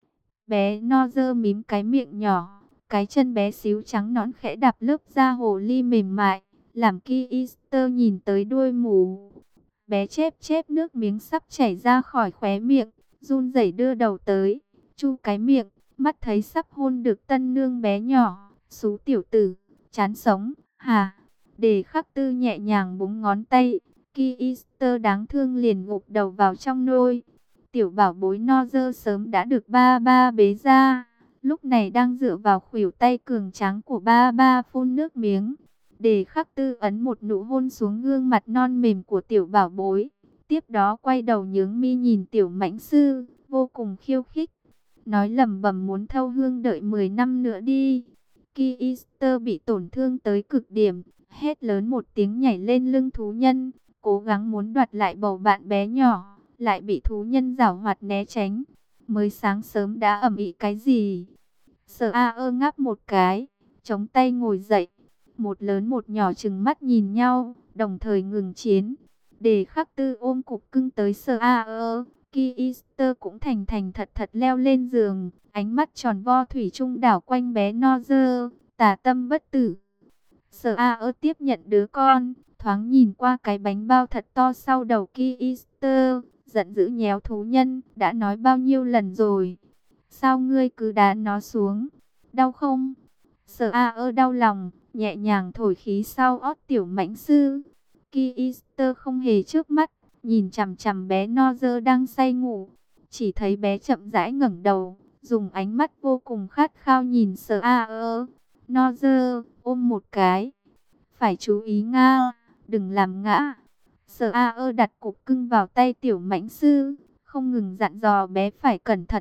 Bé Nozer mím cái miệng nhỏ, cái chân bé xíu trắng nõn khẽ đạp lớp da hồ ly mềm mại, làm Kister nhìn tới đuôi mù. Bé chép chép nước miếng sắp chảy ra khỏi khóe miệng, run rẩy đưa đầu tới, chu cái miệng, mắt thấy sắp hôn được tân nương bé nhỏ. Xú tiểu tử, chán sống, hả? Đề Khắc Tư nhẹ nhàng búng ngón tay, Kister đáng thương liền gục đầu vào trong nôi. Tiểu bảo bối Nozer sớm đã được ba ba bế ra, lúc này đang dựa vào khuỷu tay cường tráng của ba ba phun nước miếng. Đề Khắc Tư ấn một nụ hôn xuống gương mặt non mềm của tiểu bảo bối, tiếp đó quay đầu nhướng mi nhìn tiểu mãnh sư, vô cùng khiêu khích, nói lẩm bẩm muốn thâu hương đợi mười năm nữa đi. Kister bị tổn thương tới cực điểm, hét lớn một tiếng nhảy lên lưng thú nhân, cố gắng muốn đoạt lại bầu bạn bé nhỏ, lại bị thú nhân giảo hoạt né tránh. Mới sáng sớm đã ầm ĩ cái gì? Sở A ơ ngáp một cái, chống tay ngồi dậy. Một lớn một nhỏ trừng mắt nhìn nhau, đồng thời ngừng chiến. Đề Khắc Tư ôm cục cưng tới Sở A ơ, Kister cũng thành thành thật thật leo lên giường, ánh mắt tròn vo thủy chung đảo quanh bé Nozer, tà tâm bất tử. Sở A ơ tiếp nhận đứa con, thoáng nhìn qua cái bánh bao thật to sau đầu Kister, giận dữ nhéo thú nhân, đã nói bao nhiêu lần rồi, sao ngươi cứ đá nó xuống, đau không? Sở A ơ đau lòng, nhẹ nhàng thổi khí sau ót tiểu mãnh sư. Kister không hề trước mắt, nhìn chằm chằm bé Nozer đang say ngủ, chỉ thấy bé chậm rãi ngẩng đầu, dùng ánh mắt vô cùng khát khao nhìn Sở A ơ. Nozer, ôm một cái, phải chú ý nga, đừng làm ngã. Sở A ơ đặt cục cưng vào tay tiểu mãnh sư, không ngừng dặn dò bé phải cẩn thận.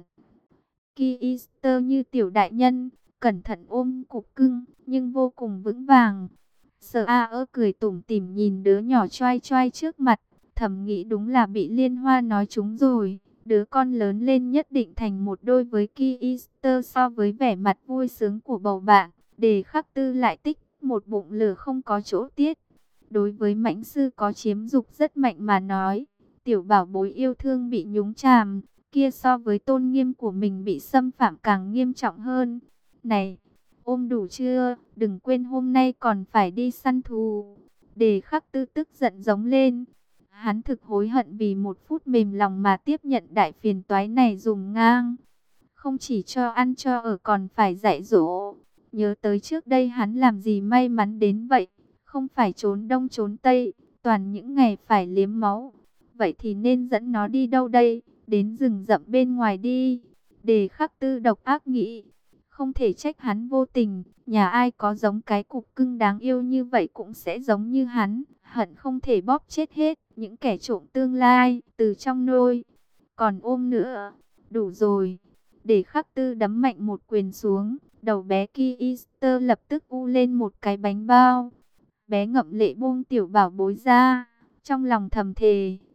Kister như tiểu đại nhân, cẩn thận ôm cục cưng, nhưng vô cùng vững vàng. Sở A ơ cười tủm tỉm nhìn đứa nhỏ choai choai trước mặt, thầm nghĩ đúng là bị Liên Hoa nói trúng rồi. Đứa con lớn lên nhất định thành một đôi với Kister. So với vẻ mặt vui sướng của bầu bạn, Đề Khắc Tư lại tích một bụng lửa không có chỗ tiết. Đối với mãnh sư có chiếm dục rất mạnh mà nói, tiểu bảo bối yêu thương bị nhúng chàm, kia so với tôn nghiêm của mình bị xâm phạm càng nghiêm trọng hơn. Này, ôm đủ chưa? Đừng quên hôm nay còn phải đi săn thú. Đề Khắc Tư tức giận giống lên. Hắn thực hối hận vì một phút mềm lòng mà tiếp nhận đại phiền toái này dùng ngang. Không chỉ cho ăn cho ở còn phải dạy dỗ. Nhớ tới trước đây hắn làm gì may mắn đến vậy. Không phải trốn đông trốn tây, toàn những ngày phải liếm máu. Vậy thì nên dẫn nó đi đâu đây? Đến rừng rậm bên ngoài đi. Đề Khắc Tư độc ác nghĩ. Không thể trách hắn vô tình, nhà ai có giống cái cục cưng đáng yêu như vậy cũng sẽ giống như hắn, hận không thể bóp chết hết những kẻ trộm tương lai từ trong nôi. Còn ôm nữa, đủ rồi. Để Khắc Tư đấm mạnh một quyền xuống, đầu bé Kister lập tức u lên một cái bánh bao. Bé ngậm lệ buông tiểu bảo bối ra, trong lòng thầm thề,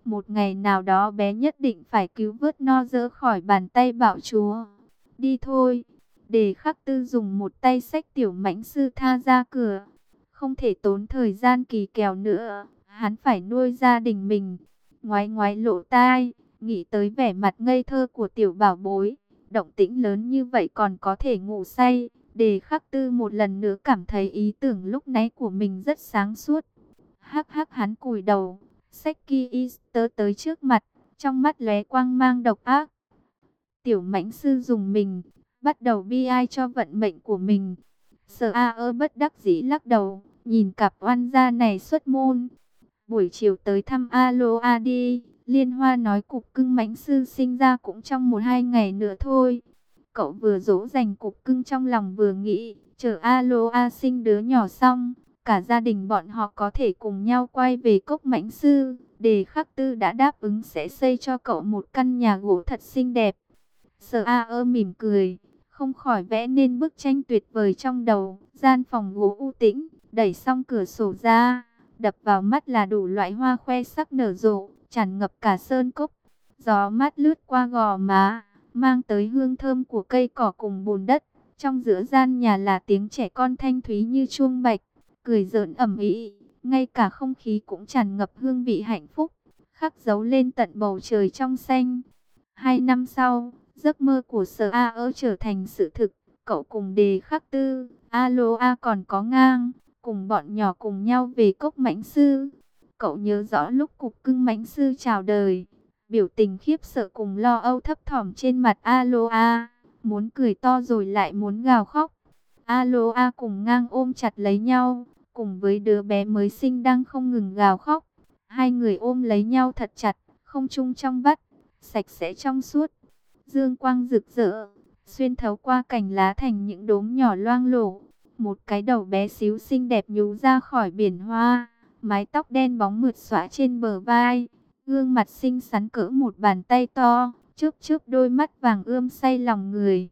Một ngày nào đó bé nhất định phải cứu vớt Nozer khỏi bàn tay bạo chúa. Đi thôi. Đề Khắc Tư dùng một tay xách tiểu mãnh sư tha ra cửa. Không thể tốn thời gian kỳ kèo nữa. Hắn phải nuôi gia đình mình. Ngoái ngoái lộ tai, nghĩ tới vẻ mặt ngây thơ của tiểu bảo bối. Động tĩnh lớn như vậy còn có thể ngủ say. Đề Khắc Tư một lần nữa cảm thấy ý tưởng lúc nãy của mình rất sáng suốt. Hắc hắc, hắn cúi đầu, xách Ki-Easter tới trước mặt, trong mắt lóe quang mang độc ác. Tiểu mãnh sư dùng mình, bắt đầu bi ai cho vận mệnh của mình. Sở A ơ bất đắc dĩ lắc đầu, nhìn cặp oan gia này xuất môn. Buổi chiều tới thăm Aloha đi, Liên Hoa nói cục cưng mãnh sư sinh ra cũng trong một hai ngày nữa thôi. Cậu vừa dỗ dành cục cưng trong lòng vừa nghĩ, chờ Aloha sinh đứa nhỏ xong, cả gia đình bọn họ có thể cùng nhau quay về cốc mãnh sư. Đề Khắc Tư đã đáp ứng sẽ xây cho cậu một căn nhà gỗ thật xinh đẹp. Sở A ơ mỉm cười, không khỏi vẽ nên bức tranh tuyệt vời trong đầu. Gian phòng gỗ u tĩnh, đẩy xong cửa sổ ra, đập vào mắt là đủ loại hoa khoe sắc nở rộ, tràn ngập cả sơn cốc. Gió mát lướt qua gò má, mang tới hương thơm của cây cỏ cùng bùn đất. Trong giữa gian nhà là tiếng trẻ con thanh thúy như chuông bạch, cười giỡn ầm ĩ, ngay cả không khí cũng tràn ngập hương vị hạnh phúc, khắc dấu lên tận bầu trời trong xanh. Hai năm sau, giấc mơ của Sở A ơ trở thành sự thực. Cậu cùng Đề Khắc Tư, Aloha còn có Ngang, cùng bọn nhỏ cùng nhau về cốc mãnh sư. Cậu nhớ rõ lúc cục cưng mãnh sư chào đời, biểu tình khiếp sợ cùng lo âu thấp thỏm trên mặt Aloha, muốn cười to rồi lại muốn gào khóc. Aloha cùng Ngang ôm chặt lấy nhau, cùng với đứa bé mới sinh đang không ngừng gào khóc. Hai người ôm lấy nhau thật chặt, không trung trong vắt, sạch sẽ trong suốt. Dương quang rực rỡ, xuyên thấu qua cành lá thành những đốm nhỏ loang lổ. Một cái đầu bé xíu xinh đẹp nhú ra khỏi biển hoa, mái tóc đen bóng mượt xõa trên bờ vai. Gương mặt xinh xắn cỡ một bàn tay to, chớp chớp đôi mắt vàng ươm say lòng người.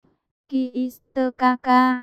Ki-Easter ca ca.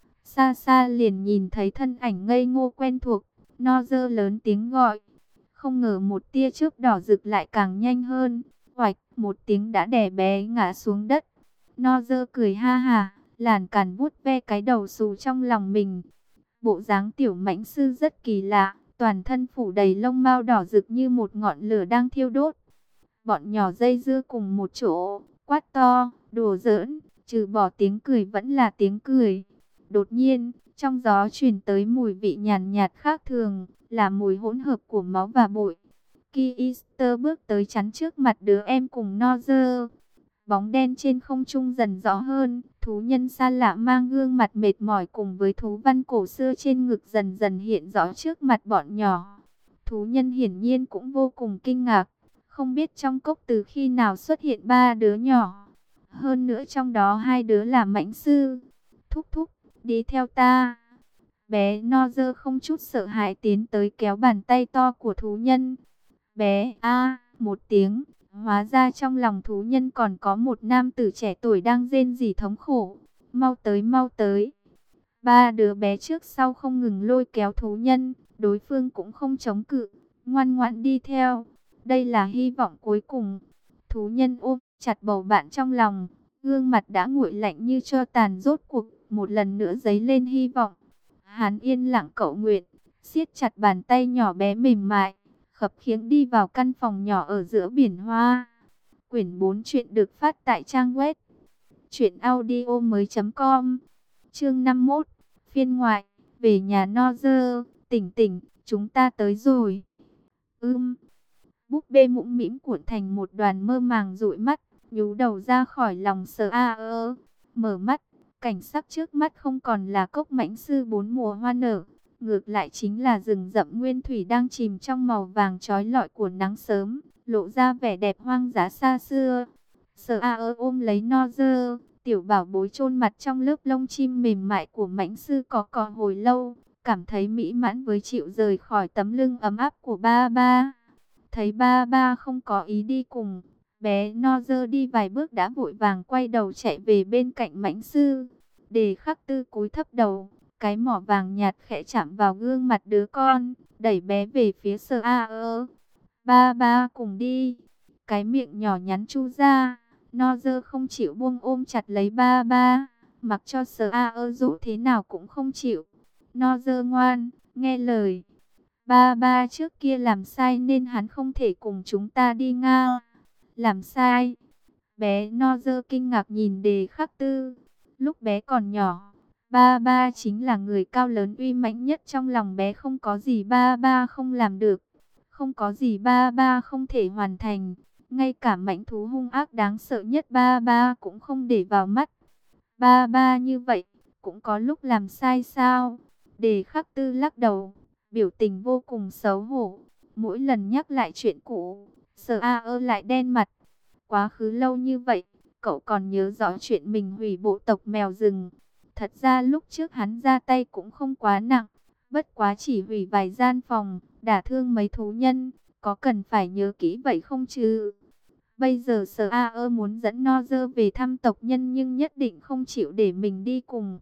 Xa xa liền nhìn thấy thân ảnh ngây ngô quen thuộc, Nozer lớn tiếng gọi. Không ngờ một tia chớp đỏ rực lại càng nhanh hơn. Oạch, một tiếng đã đè bé ngã xuống đất. Nozer cười ha hà, làn càn vuốt ve cái đầu xù trong lòng mình. Bộ dáng tiểu mãnh sư rất kỳ lạ, toàn thân phủ đầy lông mao đỏ rực như một ngọn lửa đang thiêu đốt. Bọn nhỏ dây dưa cùng một chỗ, quát to, đùa giỡn, trừ bỏ tiếng cười vẫn là tiếng cười. Đột nhiên, trong gió truyền tới mùi vị nhàn nhạt khác thường, là mùi hỗn hợp của máu và bụi. Ki-Easter bước tới chắn trước mặt đứa em cùng Nozer. Bóng đen trên không trung dần rõ hơn, thú nhân xa lạ mang gương mặt mệt mỏi cùng với thú văn cổ xưa trên ngực dần dần hiện rõ trước mặt bọn nhỏ. Thú nhân hiển nhiên cũng vô cùng kinh ngạc, không biết trong cốc từ khi nào xuất hiện ba đứa nhỏ. Hơn nữa trong đó hai đứa là mãnh sư. Thúc thúc, đi theo ta. Bé Nozer không chút sợ hãi tiến tới kéo bàn tay to của thú nhân. Bé a một tiếng, hóa ra trong lòng thú nhân còn có một nam tử trẻ tuổi đang rên rỉ thống khổ. Mau tới mau tới. Ba đứa bé trước sau không ngừng lôi kéo thú nhân, đối phương cũng không chống cự, ngoan ngoãn đi theo. Đây là hy vọng cuối cùng. Thú nhân ôm chặt bầu bạn trong lòng, gương mặt đã nguội lạnh như tro tàn, rốt cuộc một lần nữa dấy lên hy vọng. Hắn yên lặng cầu nguyện, siết chặt bàn tay nhỏ bé mềm mại, khập khiễng đi vào căn phòng nhỏ ở giữa biển hoa. Quyển bốn truyện được phát tại trang web truyện audio mới chấm com. Chương năm mươi mốt, phiên ngoại, về nhà Nozer. Tỉnh tỉnh, chúng ta tới rồi. Ưm. Búp bê mũm mĩm cuộn thành một đoàn mơ màng dụi mắt, nhú đầu ra khỏi lòng Sở A ơ. Mở mắt, cảnh sắc trước mắt không còn là cốc mãnh sư bốn mùa hoa nở, ngược lại chính là rừng rậm nguyên thủy đang chìm trong màu vàng chói lọi của nắng sớm, lộ ra vẻ đẹp hoang dã xa xưa. Sở A ơ ôm lấy Nozer, tiểu bảo bối chôn mặt trong lớp lông chim mềm mại của mãnh sư có cò hồi lâu, cảm thấy mỹ mãn với chịu rời khỏi tấm lưng ấm áp của ba ba. Thấy ba ba không có ý đi cùng, bé Nozer đi vài bước đã vội vàng quay đầu chạy về bên cạnh mãnh sư. Đề Khắc Tư cúi thấp đầu, cái mỏ vàng nhạt khẽ chạm vào gương mặt đứa con, đẩy bé về phía Sở A ơ. Ba ba cùng đi. Cái miệng nhỏ nhắn chu ra. Nozer không chịu buông ôm chặt lấy ba ba. Mặc cho sờ a ơ dụ thế nào cũng không chịu. Nozer ngoan, nghe lời. Ba ba trước kia làm sai nên hắn không thể cùng chúng ta đi Nga. Làm sai? Bé Nozer kinh ngạc nhìn Đề Khắc Tư. Lúc bé còn nhỏ, ba ba chính là người cao lớn uy mãnh nhất trong lòng bé, không có gì ba ba không làm được. Không có gì ba ba không thể hoàn thành. Ngay cả mãnh thú hung ác đáng sợ nhất ba ba cũng không để vào mắt. Ba ba như vậy, cũng có lúc làm sai sao? Đề Khắc Tư lắc đầu, biểu tình vô cùng xấu hổ. Mỗi lần nhắc lại chuyện cũ, Sở A ơ lại đen mặt. Quá khứ lâu như vậy, cậu còn nhớ rõ chuyện mình hủy bộ tộc mèo rừng. Thật ra lúc trước hắn ra tay cũng không quá nặng, bất quá chỉ hủy vài gian phòng, đả thương mấy thú nhân, có cần phải nhớ kỹ vậy không chứ? Bây giờ Sở A ơ muốn dẫn Nozer về thăm tộc nhân nhưng nhất định không chịu để mình đi cùng.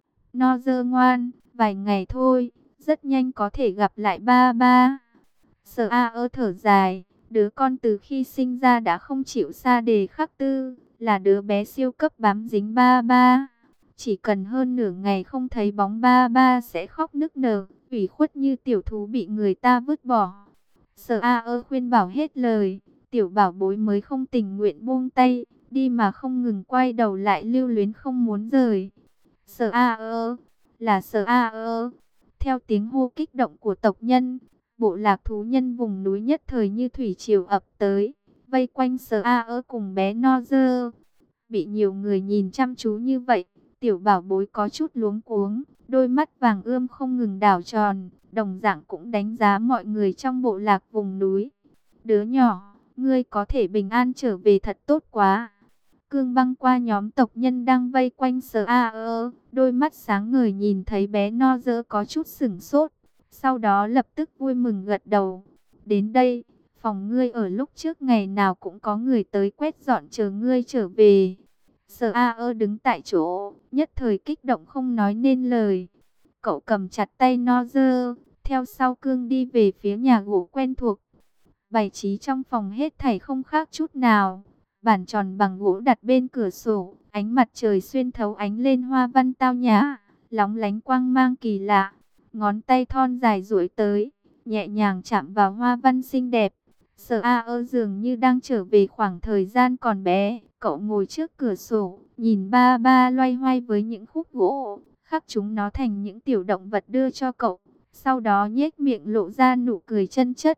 Nozer ngoan, vài ngày thôi, rất nhanh có thể gặp lại ba ba. Sở A ơ thở dài, đứa con từ khi sinh ra đã không chịu xa Đề Khắc Tư, là đứa bé siêu cấp bám dính ba ba. Chỉ cần hơn nửa ngày không thấy bóng ba ba sẽ khóc nức nở, ủy khuất như tiểu thú bị người ta vứt bỏ. Sở A ơ khuyên bảo hết lời, tiểu bảo bối mới không tình nguyện buông tay, đi mà không ngừng quay đầu lại lưu luyến không muốn rời. Sở A ơ, là Sở A ơ. Theo tiếng hô kích động của tộc nhân, bộ lạc thú nhân vùng núi nhất thời như thủy triều ập tới, vây quanh Sở A ơ cùng bé Nozer. Bị nhiều người nhìn chăm chú như vậy, tiểu bảo bối có chút luống cuống, đôi mắt vàng ươm không ngừng đảo tròn, đồng dạng cũng đánh giá mọi người trong bộ lạc vùng núi. Đứa nhỏ, ngươi có thể bình an trở về thật tốt quá. Cương băng qua nhóm tộc nhân đang vây quanh Sở A ơ, đôi mắt sáng ngời nhìn thấy bé Nozer có chút sửng sốt, sau đó lập tức vui mừng gật đầu. Đến đây, phòng ngươi ở lúc trước ngày nào cũng có người tới quét dọn chờ ngươi trở về. Sở A ơ đứng tại chỗ, nhất thời kích động không nói nên lời. Cậu cầm chặt tay Nozer, theo sau Cương đi về phía nhà gỗ quen thuộc. Bày trí trong phòng hết thảy không khác chút nào. Bàn tròn bằng gỗ đặt bên cửa sổ, ánh mặt trời xuyên thấu ánh lên hoa văn tao nhã, lóng lánh quang mang kỳ lạ. Ngón tay thon dài duỗi tới, nhẹ nhàng chạm vào hoa văn xinh đẹp. Sở A ơ dường như đang trở về khoảng thời gian còn bé. Cậu ngồi trước cửa sổ, nhìn ba ba loay hoay với những khúc gỗ, khắc chúng nó thành những tiểu động vật đưa cho cậu. Sau đó nhếch miệng lộ ra nụ cười chân chất.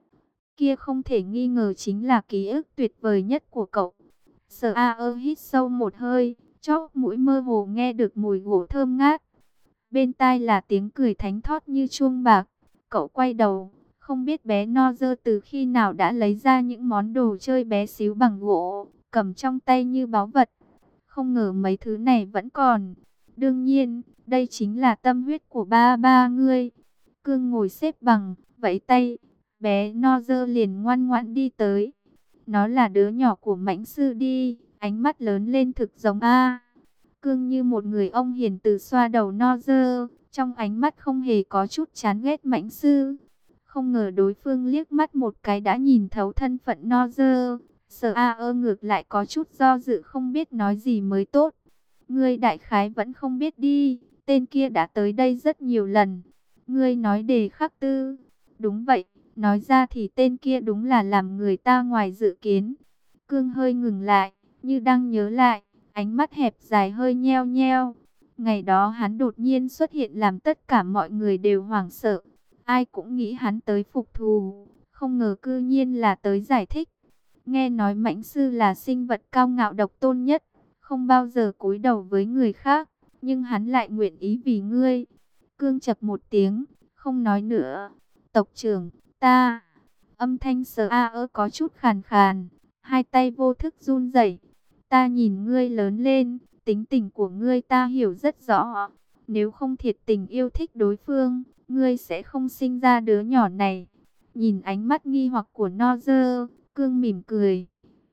Kia không thể nghi ngờ chính là ký ức tuyệt vời nhất của cậu. Sở A ơ hít sâu một hơi, chóp mũi mơ hồ nghe được mùi gỗ thơm ngát. Bên tai là tiếng cười thánh thót như chuông bạc. Cậu quay đầu, không biết bé Nozer từ khi nào đã lấy ra những món đồ chơi bé xíu bằng gỗ, cầm trong tay như báu vật. Không ngờ mấy thứ này vẫn còn. Đương nhiên, đây chính là tâm huyết của ba ba ngươi. Cương ngồi xếp bằng, vẫy tay, bé Nozer liền ngoan ngoãn đi tới. Nó là đứa nhỏ của mãnh sư đi, ánh mắt lớn lên thực giống A. Cương như một người ông hiền từ xoa đầu Nozer, trong ánh mắt không hề có chút chán ghét mãnh sư. Không ngờ đối phương liếc mắt một cái đã nhìn thấu thân phận Nozer. Sở A ơ ngược lại có chút do dự không biết nói gì mới tốt. Ngươi đại khái vẫn không biết đi, tên kia đã tới đây rất nhiều lần. Ngươi nói Đề Khắc Tư. Đúng vậy, nói ra thì tên kia đúng là làm người ta ngoài dự kiến. Cương hơi ngừng lại, như đang nhớ lại, ánh mắt hẹp dài hơi nheo nheo. Ngày đó hắn đột nhiên xuất hiện làm tất cả mọi người đều hoảng sợ. Ai cũng nghĩ hắn tới phục thù, không ngờ cư nhiên là tới giải thích. Nghe nói mãnh sư là sinh vật cao ngạo độc tôn nhất, không bao giờ cúi đầu với người khác, nhưng hắn lại nguyện ý vì ngươi. Cương chập một tiếng, không nói nữa. Tộc trưởng, ta... Âm thanh Sở A ơ có chút khàn khàn, hai tay vô thức run rẩy. Ta nhìn ngươi lớn lên, tính tình của ngươi ta hiểu rất rõ. Nếu không thiệt tình yêu thích đối phương, ngươi sẽ không sinh ra đứa nhỏ này. Nhìn ánh mắt nghi hoặc của Nozer, Cương mỉm cười.